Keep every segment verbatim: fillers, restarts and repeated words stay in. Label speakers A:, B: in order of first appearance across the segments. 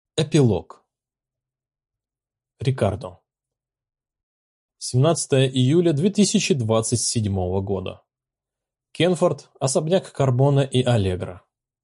A: Эпилог. Рикардо. семнадцатое июля две тысячи двадцать седьмого года. Кенфорд, особняк Карбона и Аллегро.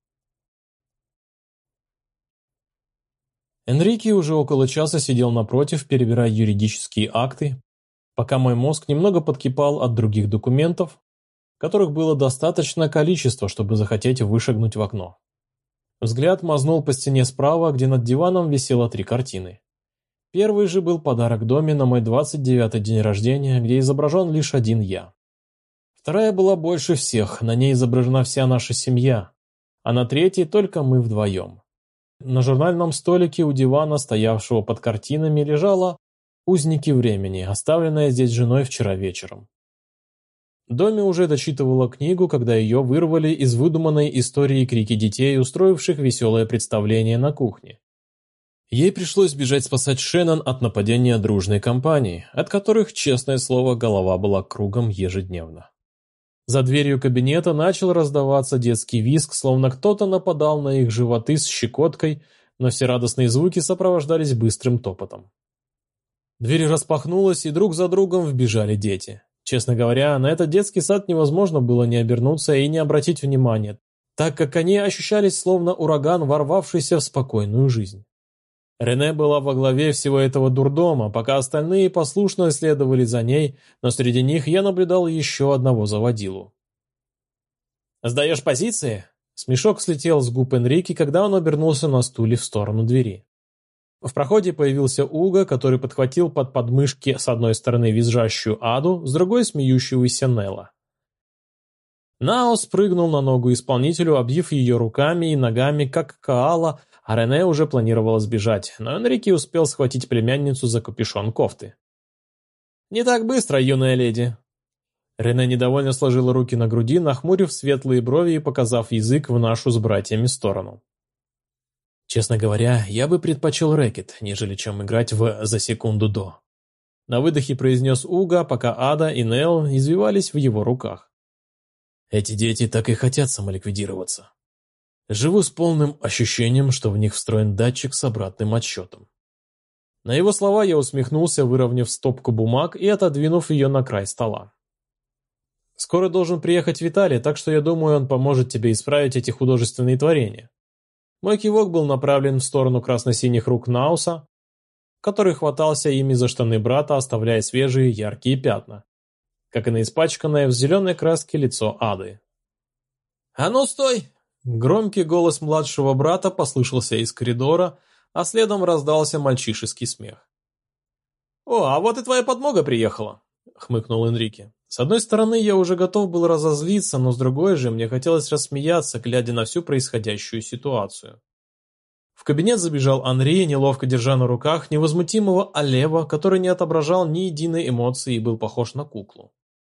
A: Энрике уже около часа сидел напротив, перебирая юридические акты, пока мой мозг немного подкипал от других документов, которых было достаточно количество, чтобы захотеть вышагнуть в окно. Взгляд мазнул по стене справа, где над диваном висело три картины. Первый же был подарок доме на мой двадцать девятый день рождения, где изображен лишь один я. Вторая была больше всех, на ней изображена вся наша семья, а на третьей только мы вдвоем. На журнальном столике у дивана, стоявшего под картинами, лежало «Узники времени», оставленное здесь женой вчера вечером. Доми уже дочитывала книгу, когда ее вырвали из выдуманной истории крики детей, устроивших веселое представление на кухне. Ей пришлось бежать спасать Шеннон от нападения дружной компании, от которых, честное слово, голова была кругом ежедневно. За дверью кабинета начал раздаваться детский визг, словно кто-то нападал на их животы с щекоткой, но все радостные звуки сопровождались быстрым топотом. Дверь распахнулась, и друг за другом вбежали дети. Честно говоря, на этот детский сад невозможно было не обернуться и не обратить внимания, так как они ощущались словно ураган, ворвавшийся в спокойную жизнь. Рене была во главе всего этого дурдома, пока остальные послушно следовали за ней, но среди них я наблюдал еще одного заводилу. «Сдаешь позиции?» Смешок слетел с губ Энрике, когда он обернулся на стуле в сторону двери. В проходе появился Уго, который подхватил под подмышки с одной стороны визжащую Аду, с другой смеющуюся Нелла. Нао спрыгнул на ногу исполнителю, обвив ее руками и ногами, как коала, а Рене уже планировала сбежать, но Энрике успел схватить племянницу за капюшон кофты. «Не так быстро, юная леди!» Рене недовольно сложила руки на груди, нахмурив светлые брови и показав язык в нашу с братьями сторону. «Честно говоря, я бы предпочел рэкет, нежели чем играть в «за секунду до». На выдохе произнес Уго, пока Ада и Нелл извивались в его руках. Эти дети так и хотят самоликвидироваться. Живу с полным ощущением, что в них встроен датчик с обратным отсчетом. На его слова я усмехнулся, выровняв стопку бумаг и отодвинув ее на край стола. «Скоро должен приехать Виталий, так что я думаю, он поможет тебе исправить эти художественные творения». Мой кивок был направлен в сторону красно-синих рук Науса, который хватался ими за штаны брата, оставляя свежие яркие пятна, как и на испачканное в зеленой краске лицо Ады. «А ну стой!» Громкий голос младшего брата послышался из коридора, а следом раздался мальчишеский смех. «О, а вот и твоя подмога приехала!» — хмыкнул Энрике. С одной стороны, я уже готов был разозлиться, но с другой же мне хотелось рассмеяться, глядя на всю происходящую ситуацию. В кабинет забежал Анри, неловко держа на руках невозмутимого Алева, который не отображал ни единой эмоции и был похож на куклу.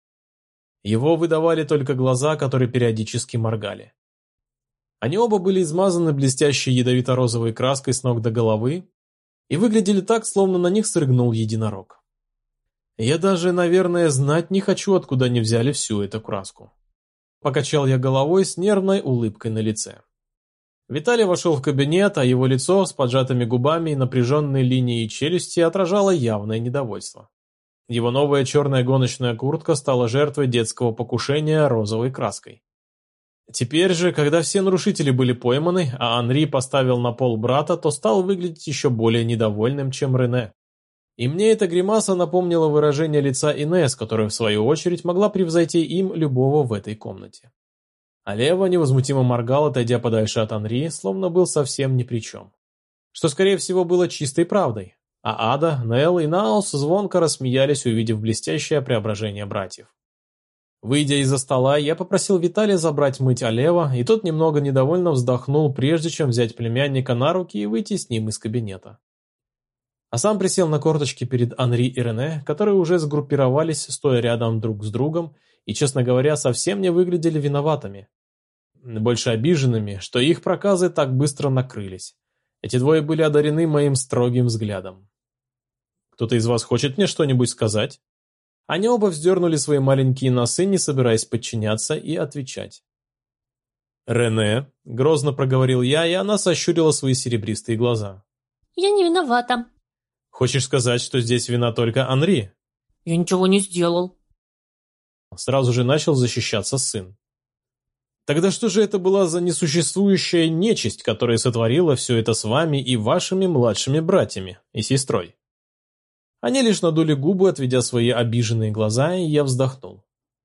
A: Его выдавали только глаза, которые периодически моргали. Они оба были измазаны блестящей ядовито-розовой краской с ног до головы и выглядели так, словно на них срыгнул единорог. Я даже, наверное, знать не хочу, откуда они взяли всю эту краску. Покачал я головой с нервной улыбкой на лице. Виталий вошел в кабинет, а его лицо с поджатыми губами и напряженной линией челюсти отражало явное недовольство. Его новая черная гоночная куртка стала жертвой детского покушения розовой краской. Теперь же, когда все нарушители были пойманы, а Анри поставил на пол брата, то стал выглядеть еще более недовольным, чем Рене. И мне эта гримаса напомнила выражение лица Инесс, которая в свою очередь могла превзойти им любого в этой комнате. А Лева невозмутимо моргал, отойдя подальше от Анри, словно был совсем ни при чем. Что, скорее всего, было чистой правдой. А Ада, Нелл и Наус звонко рассмеялись, увидев блестящее преображение братьев. Выйдя из-за стола, я попросил Виталия забрать мыть Алева, и тот немного недовольно вздохнул, прежде чем взять племянника на руки и выйти с ним из кабинета. А сам присел на корточки перед Анри и Рене, которые уже сгруппировались, стоя рядом друг с другом, и, честно говоря, совсем не выглядели виноватыми. Больше обиженными, что их проказы так быстро накрылись. Эти двое были одарены моим строгим взглядом. «Кто-то из вас хочет мне что-нибудь сказать?» Они оба вздернули свои маленькие носы, не собираясь подчиняться и отвечать. «Рене», — грозно проговорил я, и она сощурила свои серебристые глаза.
B: Я не виновата.
A: Хочешь сказать, что здесь вина только Анри?
B: Я ничего не сделал.
A: Сразу же начал защищаться сын. Тогда что же это была за несуществующая нечисть, которая сотворила все это с вами и вашими младшими братьями и сестрой? Они лишь надули губы, отведя свои обиженные глаза, и я вздохнул.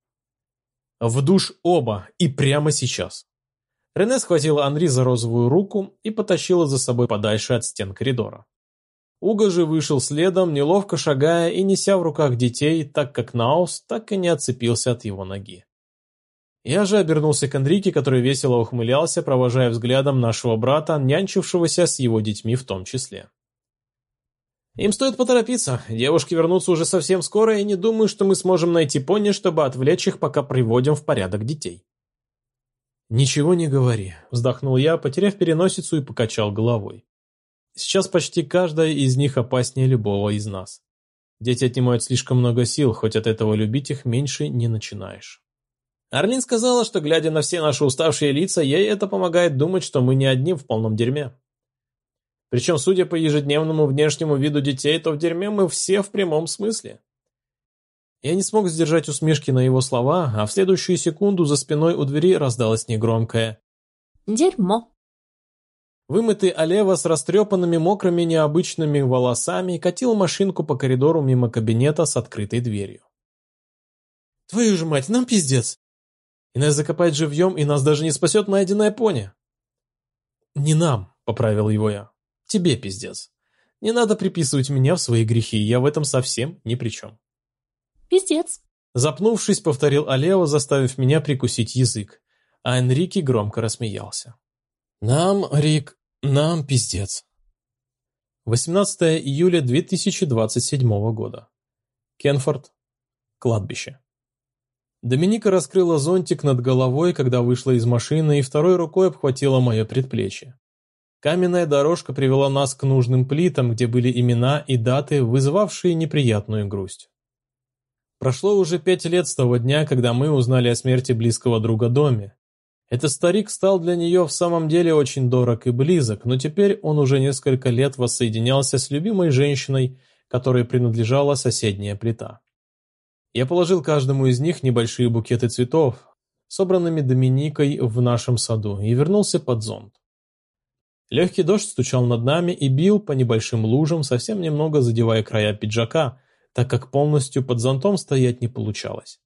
A: В душ оба, и прямо сейчас. Рене схватила Анри за розовую руку и потащила за собой подальше от стен коридора. Уго же вышел следом, неловко шагая и неся в руках детей, так как Наус так и не отцепился от его ноги. Я же обернулся к Энрике, который весело ухмылялся, провожая взглядом нашего брата, нянчившегося с его детьми в том числе. Им стоит поторопиться, девушки вернутся уже совсем скоро, и не думаю, что мы сможем найти пони, чтобы отвлечь их, пока приводим в порядок детей. «Ничего не говори», — вздохнул я, потеряв переносицу и покачал головой. «Сейчас почти каждая из них опаснее любого из нас. Дети отнимают слишком много сил, хоть от этого любить их меньше не начинаешь». Арлин сказала, что, глядя на все наши уставшие лица, ей это помогает думать, что мы не одни в полном дерьме. Причем, судя по ежедневному внешнему виду детей, то в дерьме мы все в прямом смысле. Я не смог сдержать усмешки на его слова, а в следующую секунду за спиной у двери раздалось негромкое
B: «Дерьмо».
A: Вымытый Алева с растрепанными мокрыми необычными волосами катил машинку по коридору мимо кабинета с открытой дверью. «Твою же мать, нам пиздец! И нас закопать живьем, и нас даже не спасет найденная пони!» «Не нам», — поправил его я. «Тебе пиздец. Не надо приписывать меня в свои грехи, я в этом совсем ни при чем».
B: «Пиздец»,
A: — запнувшись, повторил Алео, заставив меня прикусить язык, а Энрике громко рассмеялся. «Нам, Рик, нам пиздец». восемнадцатое июля две тысячи двадцать седьмого года. Кенфорд. Кладбище. Доминика раскрыла зонтик над головой, когда вышла из машины, и второй рукой обхватила мое предплечье. Каменная дорожка привела нас к нужным плитам, где были имена и даты, вызывавшие неприятную грусть. Прошло уже пять лет с того дня, когда мы узнали о смерти близкого друга Доми. Этот старик стал для нее в самом деле очень дорог и близок, но теперь он уже несколько лет воссоединялся с любимой женщиной, которой принадлежала соседняя плита. Я положил каждому из них небольшие букеты цветов, собранными Доминикой в нашем саду, и вернулся под зонт. Легкий дождь стучал над нами и бил по небольшим лужам, совсем немного задевая края пиджака, так как полностью под зонтом стоять не получалось.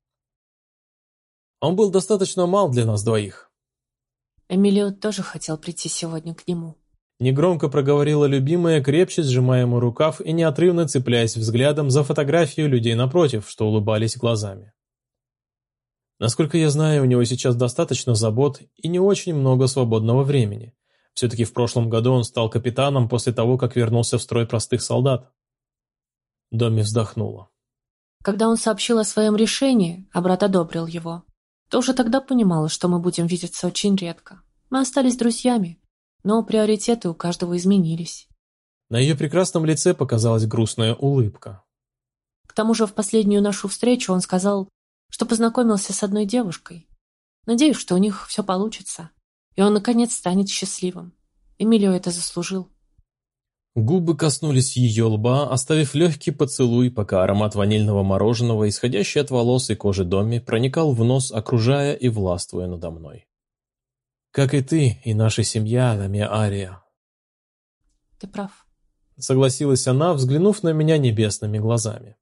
A: Он был достаточно мал для нас двоих.
B: Эмилио тоже хотел прийти сегодня к нему.
A: Негромко проговорила любимая, крепче сжимая мой рукав и неотрывно цепляясь взглядом за фотографию людей напротив, что улыбались глазами. Насколько я знаю, у него сейчас достаточно забот и не очень много свободного времени. Все-таки в прошлом году он стал капитаном после того, как вернулся в строй простых солдат. Доми вздохнула.
B: Когда он сообщил о своем решении, а брат одобрил его, то уже тогда понимала, что мы будем видеться очень редко. Мы остались друзьями, но приоритеты у каждого изменились.
A: На ее прекрасном лице показалась грустная улыбка.
B: К тому же в последнюю нашу встречу он сказал, что познакомился с одной девушкой. Надеюсь, что у них все получится, и он наконец станет счастливым. Эмилио это заслужил.
A: Губы коснулись ее лба, оставив легкий поцелуй, пока аромат ванильного мороженого, исходящий от волос и кожи Доми, проникал в нос, окружая и властвуя надо мной. «Как и ты, и наша семья, Ламия Ария».
B: «Ты прав»,
A: — согласилась она, взглянув на меня небесными глазами.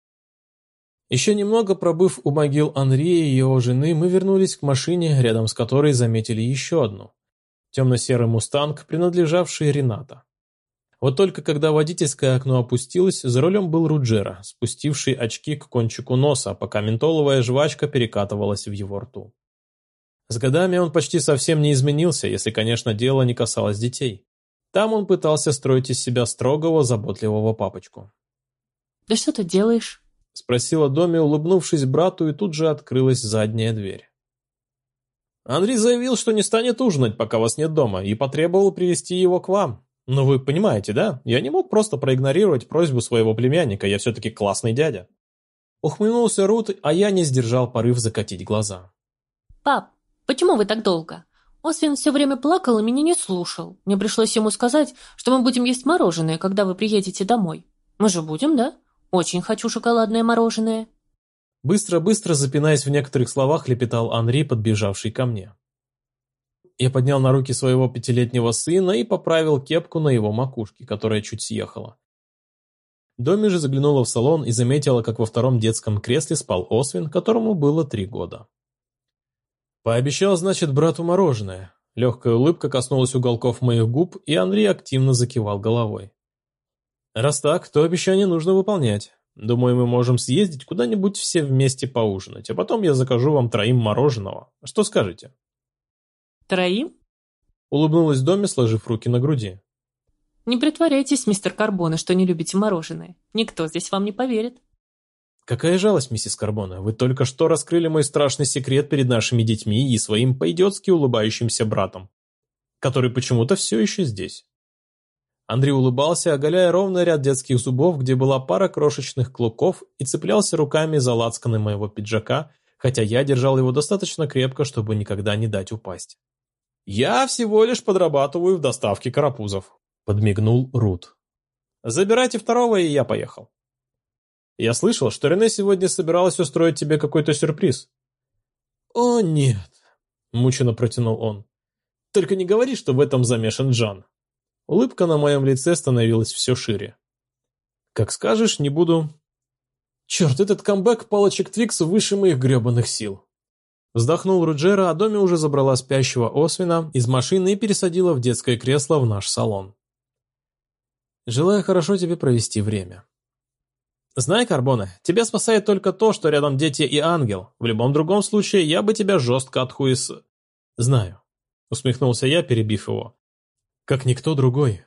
A: Еще немного пробыв у могил Анри и его жены, мы вернулись к машине, рядом с которой заметили еще одну. Темно-серый мустанг, принадлежавший Рената. Вот только когда водительское окно опустилось, за рулем был Руджера, спустивший очки к кончику носа, пока ментоловая жвачка перекатывалась в его рту. С годами он почти совсем не изменился, если, конечно, дело не касалось детей. Там он пытался строить из себя строгого, заботливого папочку.
B: «Да что ты делаешь?»
A: — спросила Доми, улыбнувшись брату, и тут же открылась задняя дверь. «Андрей заявил, что не станет ужинать, пока вас нет дома, и потребовал привести его к вам. Но вы понимаете, да? Я не мог просто проигнорировать просьбу своего племянника, я все-таки классный дядя». Ухмыльнулся Рут, а я не сдержал порыв закатить глаза.
B: «Пап, почему вы так долго? Освин все время плакал и меня не слушал. Мне пришлось ему сказать, что мы будем есть мороженое, когда вы приедете домой. Мы же будем, да? Очень хочу шоколадное мороженое.
A: Быстро-быстро, запинаясь в некоторых словах, лепетал Анри, подбежавший ко мне. Я поднял на руки своего пятилетнего сына и поправил кепку на его макушке, которая чуть съехала. Доми же заглянула в салон и заметила, как во втором детском кресле спал Освин, которому было три года. Пообещал, значит, брату мороженое. Легкая улыбка коснулась уголков моих губ, и Анри активно закивал головой. Раз так, то обещание нужно выполнять. Думаю, мы можем съездить куда-нибудь все вместе поужинать, а потом я закажу вам троим мороженого. Что скажете?
B: Троим?
A: Улыбнулась Доми, сложив руки на груди.
B: Не притворяйтесь, мистер Карбоне, что не любите мороженое. Никто здесь вам не поверит.
A: Какая жалость, миссис Карбоне, вы только что раскрыли мой страшный секрет перед нашими детьми и своим по-идиотски улыбающимся братом, который почему-то все еще здесь. Андрей улыбался, оголяя ровный ряд детских зубов, где была пара крошечных клыков, и цеплялся руками за лацканы моего пиджака, хотя я держал его достаточно крепко, чтобы никогда не дать упасть. «Я всего лишь подрабатываю в доставке карапузов», — подмигнул Рут. «Забирайте второго, и я поехал». «Я слышал, что Рене сегодня собиралась устроить тебе какой-то сюрприз». «О, нет», — мученно протянул он. «Только не говори, что в этом замешан Джан». Улыбка на моем лице становилась все шире. «Как скажешь, не буду...» «Черт, этот камбэк палочек Твикс выше моих гребаных сил». Вздохнул Руджера, а Доми уже забрала спящего Освина из машины и пересадила в детское кресло в наш салон. «Желаю хорошо тебе провести время». «Знай, Карбоне, тебя спасает только то, что рядом дети и ангел. В любом другом случае, я бы тебя жестко отхуес...» «Знаю», — усмехнулся я, перебив его. «Как никто другой».